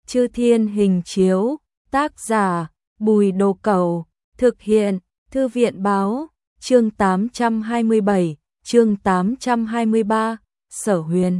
Chư Thiên Hình Chiếu, tác giả, Bùi Đồ Cẩu, thực hiện, Thư viện Báo, chương 827, chương 823, Sở Huyền.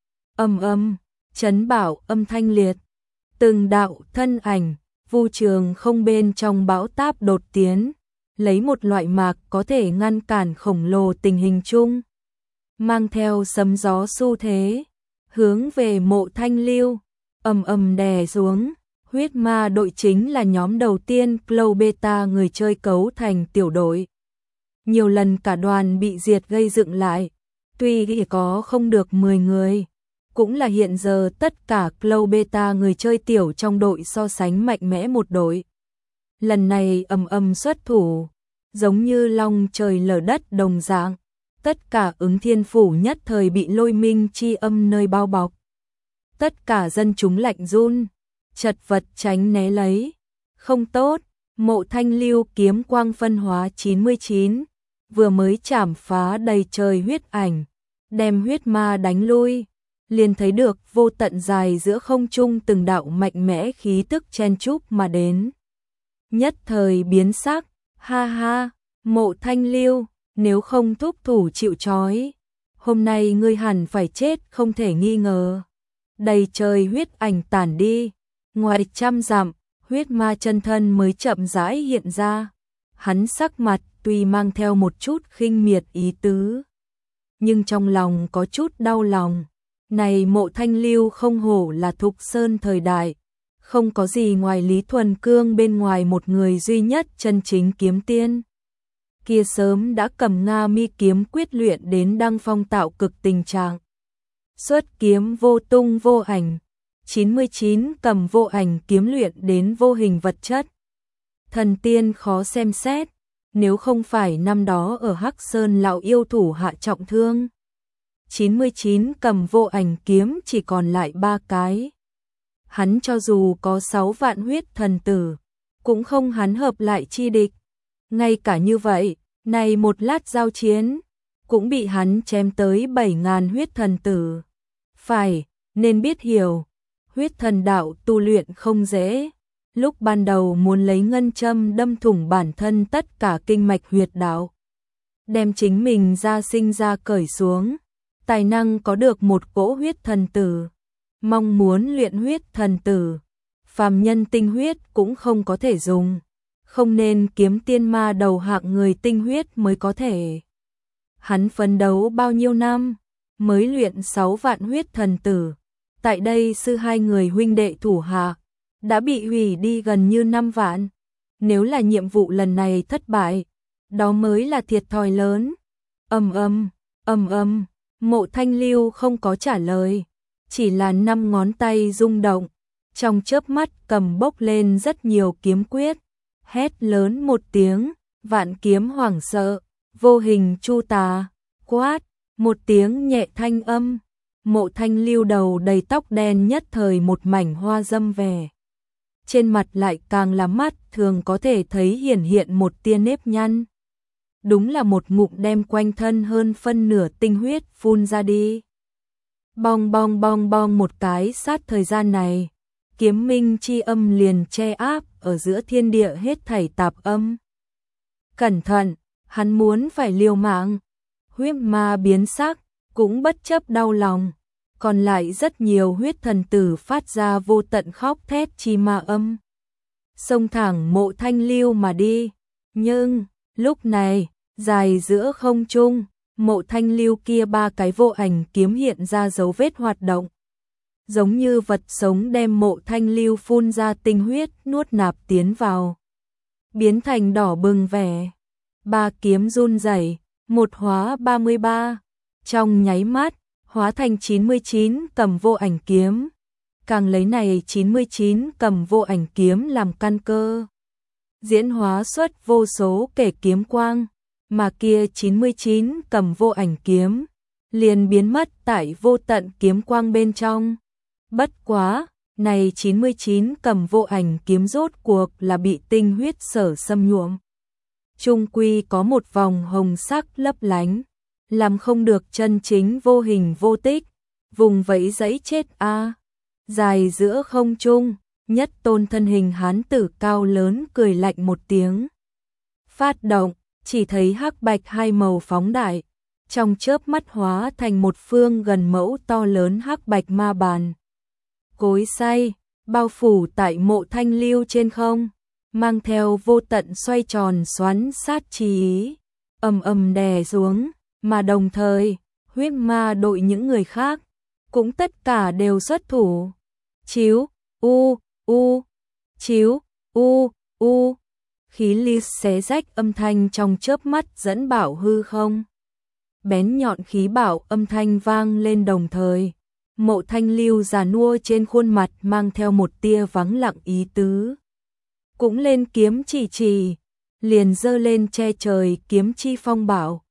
Chấn bảo âm thanh liệt, từng đạo thân ảnh, vu trường không bên trong bão táp đột tiến, lấy một loại mạc có thể ngăn cản khổng lồ tình hình chung, mang theo sấm gió xu thế, hướng về Mộ Thanh Lưu, đè xuống. Huyết ma đội chính là nhóm đầu tiên Cloud Beta người chơi cấu thành tiểu đội. Nhiều lần cả đoàn bị diệt gây dựng lại, tuy chỉ có không được 10 người, cũng là hiện giờ tất cả Cloud Beta người chơi tiểu trong đội so sánh mạnh mẽ một đội. Lần này xuất thủ, giống như long trời lở đất đồng dạng, tất cả ứng thiên phủ nhất thời bị lôi minh chi âm nơi bao bọc. Tất cả dân chúng lạnh run, chật vật tránh né lấy. Không tốt, Mộ Thanh Lưu kiếm quang phân hóa 99, vừa mới chảm phá đầy trời huyết ảnh, đem huyết ma đánh lui, liền thấy được vô tận dài giữa không trung từng đạo mạnh mẽ khí tức chen chúc mà đến. Nhất thời biến sắc, ha ha, Mộ Thanh Lưu, nếu không thúc thủ chịu trói, hôm nay ngươi hẳn phải chết không thể nghi ngờ. Đầy trời huyết ảnh tản đi, ngoài 100 dặm, huyết ma chân thân mới chậm rãi hiện ra. Hắn sắc mặt tuy mang theo một chút khinh miệt ý tứ, nhưng trong lòng có chút đau lòng. Này Mộ Thanh Lưu không hổ là Thục Sơn thời đại, không có gì ngoài Lý Thuần Cương bên ngoài một người duy nhất chân chính kiếm tiên. Kia sớm đã cầm Nga Mi kiếm quyết luyện đến đăng phong tạo cực tình trạng. Xuất kiếm vô tung vô ảnh, 99 cầm vô ảnh kiếm luyện đến vô hình vật chất. Thần tiên khó xem xét, nếu không phải năm đó ở Hắc Sơn lão yêu thủ hạ trọng thương. 99 cầm vô ảnh kiếm chỉ còn lại 3 cái. Hắn cho dù có 6 vạn huyết thần tử, cũng không hắn hợp lại chi địch. Ngay cả như vậy, này một lát giao chiến, cũng bị hắn chém tới 7.000 huyết thần tử. Phải, nên biết hiểu, huyết thần đạo tu luyện không dễ. Lúc ban đầu muốn lấy ngân châm đâm thủng bản thân tất cả kinh mạch huyệt đạo, đem chính mình ra sinh ra cởi xuống, tài năng có được một cỗ huyết thần tử. Mong muốn luyện huyết thần tử, phàm nhân tinh huyết cũng không có thể dùng, không nên kiếm tiên ma đầu hạng người tinh huyết mới có thể. Hắn phấn đấu bao nhiêu năm, mới luyện 6 vạn huyết thần tử. Tại đây sư hai người huynh đệ thủ hạ, đã bị hủy đi gần như 5 vạn. Nếu là nhiệm vụ lần này thất bại, đó mới là thiệt thòi lớn. Mộ Thanh Lưu không có trả lời, chỉ là 5 ngón tay rung động, trong chớp mắt cầm bốc lên rất nhiều kiếm quyết, hét lớn một tiếng, vạn kiếm hoảng sợ, vô hình chu tà, quát, một tiếng nhẹ thanh âm. Mộ Thanh Lưu đầu đầy tóc đen nhất thời một mảnh hoa dâm vẻ. Trên mặt lại càng là mắt thường có thể thấy hiển hiện một tia nếp nhăn. Đúng là một ngụm đem quanh thân hơn phân nửa tinh huyết phun ra đi. Bong bong bong bong một cái sát thời gian này, kiếm minh chi âm liền che áp ở giữa thiên địa hết thảy tạp âm. Cẩn thận, hắn muốn phải liều mạng. Huyết ma biến sắc, cũng bất chấp đau lòng. Còn lại rất nhiều huyết thần tử phát ra vô tận khóc thét chi ma âm, xông thẳng Mộ Thanh Lưu mà đi. Nhưng, lúc này, dài giữa không trung, Mộ Thanh Lưu kia 3 cái vô ảnh kiếm hiện ra dấu vết hoạt động. Giống như vật sống đem Mộ Thanh Lưu phun ra tinh huyết nuốt nạp tiến vào. Biến thành đỏ bừng vẻ. 3 kiếm run rẩy, một hóa 33. Trong nháy mắt, hóa thành 99 cầm vô ảnh kiếm. Càng lấy này 99 cầm vô ảnh kiếm làm căn cơ, diễn hóa xuất vô số kể kiếm quang, mà kia 99 cầm vô ảnh kiếm liền biến mất tại vô tận kiếm quang bên trong. Bất quá, này 99 cầm vô ảnh kiếm rốt cuộc là bị tinh huyết sở xâm nhuộm. Trung quy có một vòng hồng sắc lấp lánh, làm không được chân chính vô hình vô tích, vùng vẫy giấy chết a. dài giữa không trung, nhất tôn thân hình hán tử cao lớn cười lạnh một tiếng. Phát động, chỉ thấy hắc bạch hai màu phóng đại, trong chớp mắt hóa thành một phương gần mẫu to lớn hắc bạch ma bàn. Cối xay, bao phủ tại Mộ Thanh Lưu trên không, mang theo vô tận xoay tròn xoắn sát chi ý, ầm ầm đè xuống, mà đồng thời, huyết ma đội những người khác, cũng tất cả đều xuất thủ. Chiếu, chiếu, khí ly xé rách âm thanh trong chớp mắt dẫn bảo hư không. Bén nhọn khí bảo âm thanh vang lên đồng thời, Mộ Thanh Lưu già nua trên khuôn mặt mang theo một tia vắng lặng ý tứ. Cũng lên kiếm chỉ, liền giơ lên che trời kiếm chi phong bảo.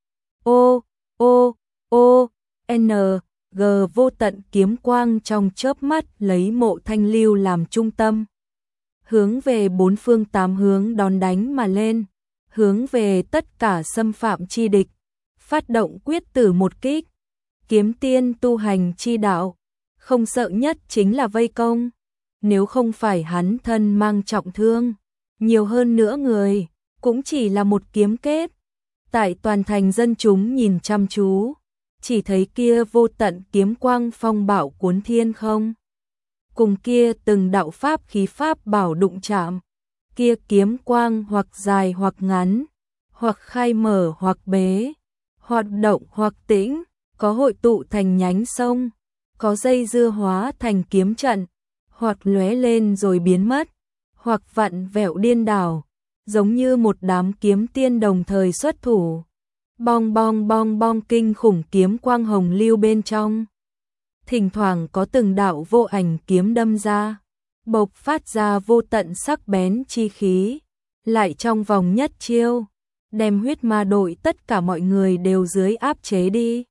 G vô tận kiếm quang trong chớp mắt lấy Mộ Thanh Lưu làm trung tâm. Hướng về bốn phương tám hướng đón đánh mà lên, hướng về tất cả xâm phạm chi địch, phát động quyết tử một kích. Kiếm tiên tu hành chi đạo, không sợ nhất chính là vây công. Nếu không phải hắn thân mang trọng thương, nhiều hơn nữa người, cũng chỉ là một kiếm kết. Tại toàn thành dân chúng nhìn chăm chú, chỉ thấy kia vô tận kiếm quang phong bạo cuốn thiên không. Cùng kia từng đạo pháp khí pháp bảo đụng chạm, kia kiếm quang hoặc dài hoặc ngắn, hoặc khai mở hoặc bế, hoạt động hoặc tĩnh, có hội tụ thành nhánh sông, có dây dưa hóa thành kiếm trận, hoặc lóe lên rồi biến mất, hoặc vặn vẹo điên đảo, giống như một đám kiếm tiên đồng thời xuất thủ. Bong bong bong bong kinh khủng kiếm quang hồng lưu bên trong. Thỉnh thoảng có từng đạo vô ảnh kiếm đâm ra, bộc phát ra vô tận sắc bén chi khí, lại trong vòng nhất chiêu, đem huyết ma đội tất cả mọi người đều dưới áp chế đi.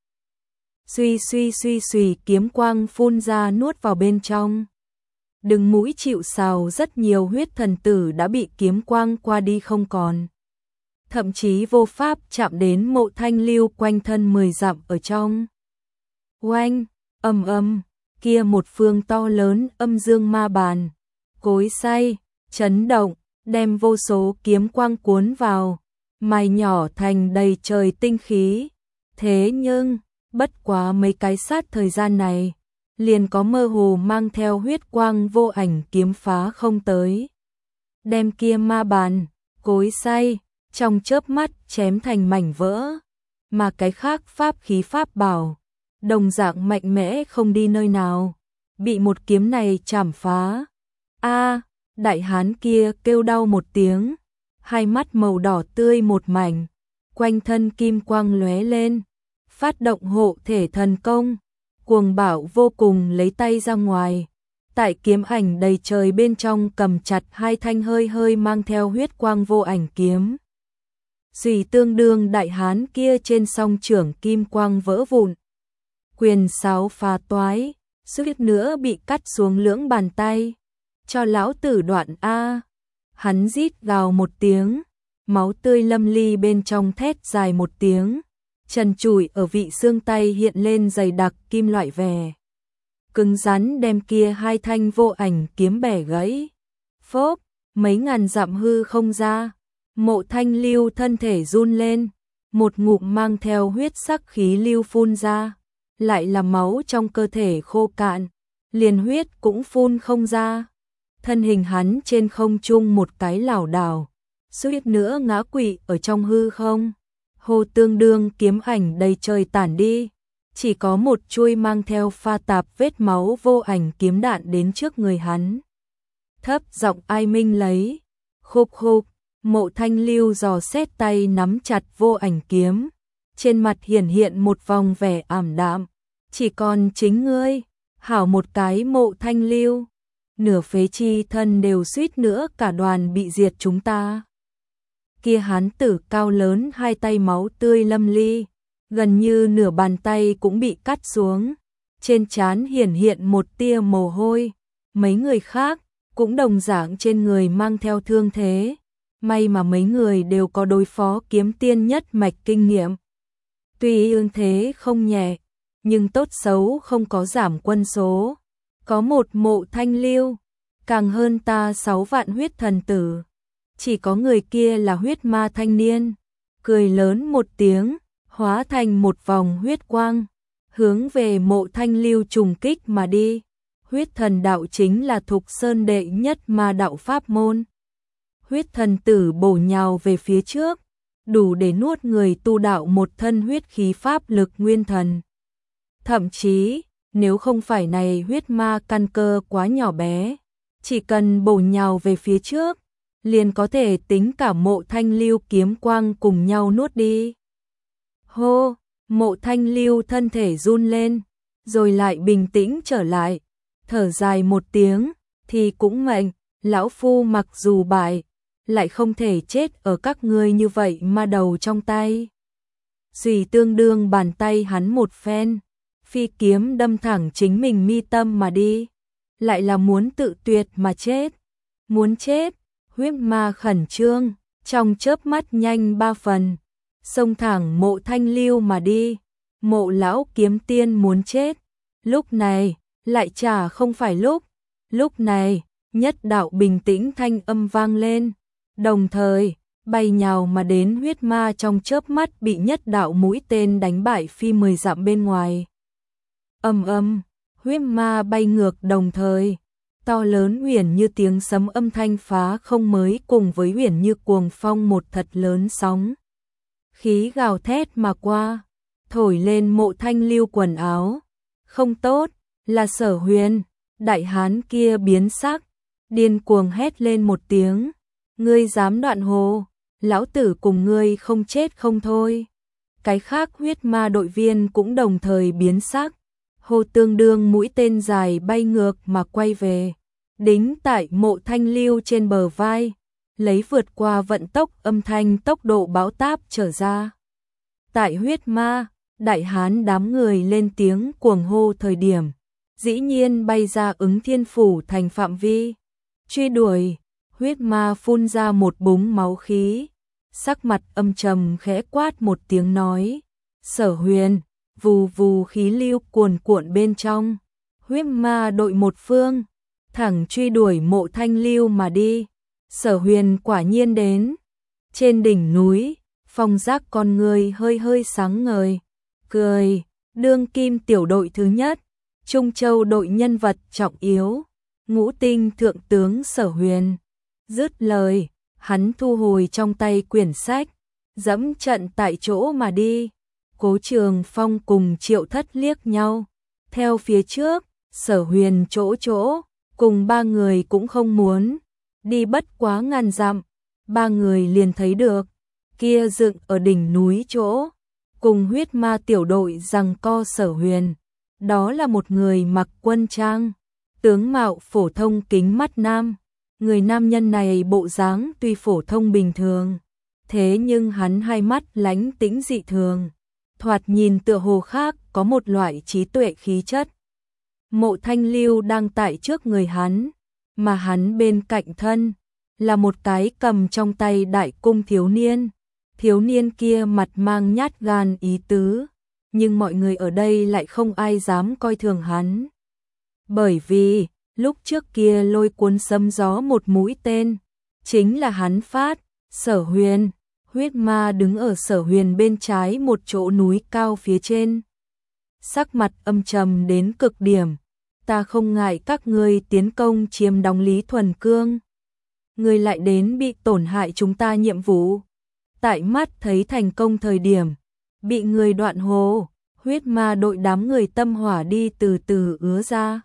Suy kiếm quang phun ra nuốt vào bên trong. Đừng mũi chịu sào, rất nhiều huyết thần tử đã bị kiếm quang qua đi không còn. Thậm chí vô pháp chạm đến Mộ Thanh Lưu quanh thân 10 dặm ở trong. Oanh, ầm, kia một phương to lớn âm dương ma bàn, cối xay, chấn động, đem vô số kiếm quang cuốn vào, mài nhỏ thành đầy trời tinh khí. Thế nhưng, bất quá mấy cái sát thời gian này, liền có mơ hồ mang theo huyết quang vô ảnh kiếm phá không tới. Đem kia ma bàn, cối xay, trong chớp mắt chém thành mảnh vỡ, mà cái khác pháp khí pháp bảo, đồng dạng mạnh mẽ không đi nơi nào, bị một kiếm này chảm phá. Đại hán kia kêu đau một tiếng, hai mắt màu đỏ tươi một mảnh, quanh thân kim quang lóe lên, phát động hộ thể thần công, cuồng bạo vô cùng lấy tay ra ngoài, tại kiếm ảnh đầy trời bên trong cầm chặt hai thanh hơi hơi mang theo huyết quang vô ảnh kiếm. Dì tương đương đại hán kia trên song trưởng kim quang vỡ vụn, quyền sáo phá toái, suýt nữa bị cắt xuống lưỡng bàn tay. Cho lão tử đoạn a! Hắn rít gào một tiếng, máu tươi lâm ly bên trong thét dài một tiếng, trần trụi ở vị xương tay hiện lên dày đặc kim loại vẻ. Cứng rắn đem kia hai thanh vô ảnh kiếm bẻ gãy. Phốp, mấy ngàn dặm hư không ra, Mộ Thanh Lưu thân thể run lên, một ngụm mang theo huyết sắc khí lưu phun ra, lại là máu trong cơ thể khô cạn, liền huyết cũng phun không ra. Thân hình hắn trên không trung một cái lảo đảo, suýt nữa ngã quỵ ở trong hư không. Hồ tương đương kiếm ảnh đầy trời tản đi, chỉ có một chuôi mang theo pha tạp vết máu vô ảnh kiếm đạn đến trước người hắn. Thấp giọng ai minh lấy, khục khục, Mộ Thanh Lưu dò xét tay nắm chặt vô ảnh kiếm, trên mặt hiển hiện một vòng vẻ ảm đạm, chỉ còn chính ngươi, hảo một cái Mộ Thanh Lưu, nửa phế chi thân đều suýt nữa cả đoàn bị diệt chúng ta. Kia hán tử cao lớn hai tay máu tươi lâm ly, gần như nửa bàn tay cũng bị cắt xuống, trên trán hiển hiện một tia mồ hôi, mấy người khác cũng đồng dạng trên người mang theo thương thế, may mà mấy người đều có đối phó kiếm tiên nhất mạch kinh nghiệm. Tuy ương thế không nhẹ, nhưng tốt xấu không có giảm quân số, có một Mộ Thanh Lưu, càng hơn ta 6 vạn huyết thần tử. Chỉ có người kia là huyết ma thanh niên, cười lớn một tiếng, hóa thành một vòng huyết quang, hướng về Mộ Thanh Lưu trùng kích mà đi. Huyết thần đạo chính là Thục Sơn đệ nhất ma đạo pháp môn. Huyết thần tử bổ nhào về phía trước, đủ để nuốt người tu đạo một thân huyết khí pháp lực nguyên thần. Thậm chí, nếu không phải này huyết ma căn cơ quá nhỏ bé, chỉ cần bổ nhào về phía trước, liền có thể tính cả Mộ Thanh Lưu kiếm quang cùng nhau nuốt đi. Hô, Mộ Thanh Lưu thân thể run lên, rồi lại bình tĩnh trở lại, thở dài một tiếng, thì cũng mệnh, lão phu mặc dù bại, lại không thể chết ở các ngươi như vậy mà đầu trong tay. Dùy tương đương bàn tay hắn một phen, phi kiếm đâm thẳng chính mình mi tâm mà đi, lại là muốn tự tuyệt mà chết. Muốn chết, huyết ma khẩn trương, trong chớp mắt nhanh 3 phần, xông thẳng Mộ Thanh Lưu mà đi. Mộ lão kiếm tiên muốn chết, lúc này lại chả không phải lúc này nhất đạo bình tĩnh thanh âm vang lên, đồng thời bay nhào mà đến huyết ma trong chớp mắt bị nhất đạo mũi tên đánh bại phi 10 dặm bên ngoài. Huyết ma bay ngược, đồng thời to lớn huyền như tiếng sấm âm thanh phá không mới cùng với huyền như cuồng phong một thật lớn sóng khí gào thét mà qua, thổi lên Mộ Thanh Lưu quần áo. Không tốt, là Sở Huyền. Đại hán kia biến sắc, điên cuồng hét lên một tiếng, ngươi dám đoạn hồ, lão tử cùng ngươi không chết không thôi. Cái khác huyết ma đội viên cũng đồng thời biến sắc, hồ tương đương mũi tên dài bay ngược mà quay về, đính tại Mộ Thanh Lưu trên bờ vai, lấy vượt qua vận tốc âm thanh tốc độ bão táp trở ra. Tại huyết ma, đại hán đám người lên tiếng cuồng hô thời điểm, dĩ nhiên bay ra ứng thiên phủ thành phạm vi. Truy đuổi, huyết ma phun ra một búng máu khí, sắc mặt âm trầm khẽ quát một tiếng nói, Sở Huyền, vù vù khí lưu cuồn cuộn bên trong. Huyết ma đội một phương, thẳng truy đuổi Mộ Thanh Lưu mà đi. Sở Huyền quả nhiên đến. Trên đỉnh núi, Phong Giác con người hơi hơi sáng ngời, cười, đương kim tiểu đội thứ nhất, Trung Châu đội nhân vật trọng yếu, ngũ tinh thượng tướng Sở Huyền. Dứt lời, hắn thu hồi trong tay quyển sách, dẫm trận tại chỗ mà đi. Cố Trường Phong cùng Triệu Thất liếc nhau, theo phía trước, Sở Huyền chỗ, cùng 3 người cũng không muốn đi bất quá ngàn dặm, 3 người liền thấy được, kia dựng ở đỉnh núi chỗ, cùng huyết ma tiểu đội giằng co Sở Huyền. Đó là một người mặc quân trang, tướng mạo phổ thông kính mắt nam. Người nam nhân này bộ dáng tuy phổ thông bình thường, thế nhưng hắn hai mắt lánh tĩnh dị thường, thoạt nhìn tựa hồ khác, có một loại trí tuệ khí chất. Mộ Thanh Lưu đang tại trước người hắn, mà hắn bên cạnh thân là một cái cầm trong tay đại cung thiếu niên. Thiếu niên kia mặt mang nhát gan ý tứ, nhưng mọi người ở đây lại không ai dám coi thường hắn. Bởi vì, lúc trước kia lôi cuốn sấm gió một mũi tên, chính là hắn phát. Sở Huyền, huyết ma đứng ở Sở Huyền bên trái một chỗ núi cao phía trên. Sắc mặt âm trầm đến cực điểm, ta không ngại các ngươi tiến công chiếm đóng Lý Thuần Cương. Ngươi lại đến bị tổn hại chúng ta nhiệm vụ. Tại mắt thấy thành công thời điểm, bị người đoạn hồ, huyết ma đội đám người tâm hỏa đi từ từ ứa ra.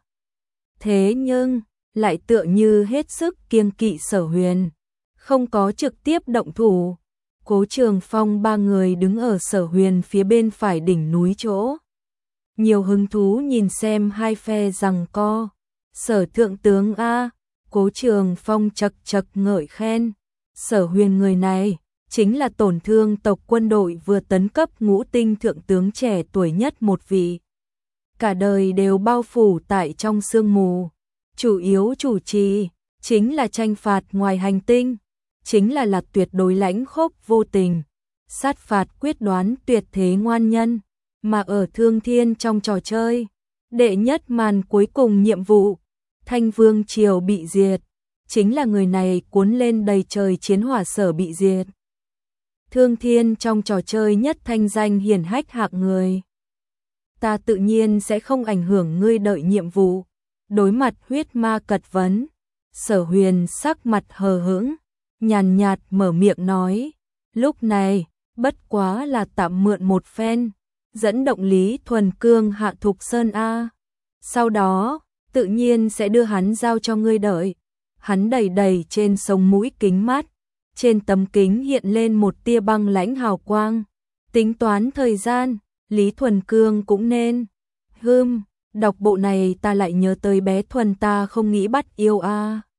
Thế nhưng, lại tựa như hết sức kiêng kỵ Sở Huyền, không có trực tiếp động thủ. Cố Trường Phong 3 người đứng ở Sở Huyền phía bên phải đỉnh núi chỗ, nhiều hứng thú nhìn xem hai phe giằng co. Sở thượng tướng a, Cố Trường Phong chật ngợi khen, Sở Huyền người này chính là tổn thương tộc quân đội vừa tấn cấp ngũ tinh thượng tướng trẻ tuổi nhất một vị. Cả đời đều bao phủ tại trong sương mù, chủ yếu chủ trì chính là tranh phạt ngoài hành tinh, chính là tuyệt đối lãnh khốc vô tình, sát phạt quyết đoán tuyệt thế ngoan nhân, mà ở Thương Thiên trong trò chơi, Đệ nhất màn cuối cùng nhiệm vụ, Thanh Vương Triều bị diệt, chính là người này cuốn lên đầy trời chiến hỏa sở bị diệt. Thương Thiên trong trò chơi nhất thanh danh hiển hách hạng người. Ta tự nhiên sẽ không ảnh hưởng ngươi đợi nhiệm vụ. Đối mặt huyết ma cật vấn, Sở Huyền sắc mặt hờ hững, nhàn nhạt mở miệng nói, lúc này, bất quá là tạm mượn một phen, dẫn động Lý Thuần Cương hạ Thục Sơn A. Sau đó, tự nhiên sẽ đưa hắn giao cho ngươi đợi. Hắn đầy đầy trên sống mũi kính mát, trên tấm kính hiện lên một tia băng lãnh hào quang. Tính toán thời gian, Lý Thuần Cương cũng nên. Đọc bộ này ta lại nhớ tới bé Thuần ta không nghĩ bắt yêu a.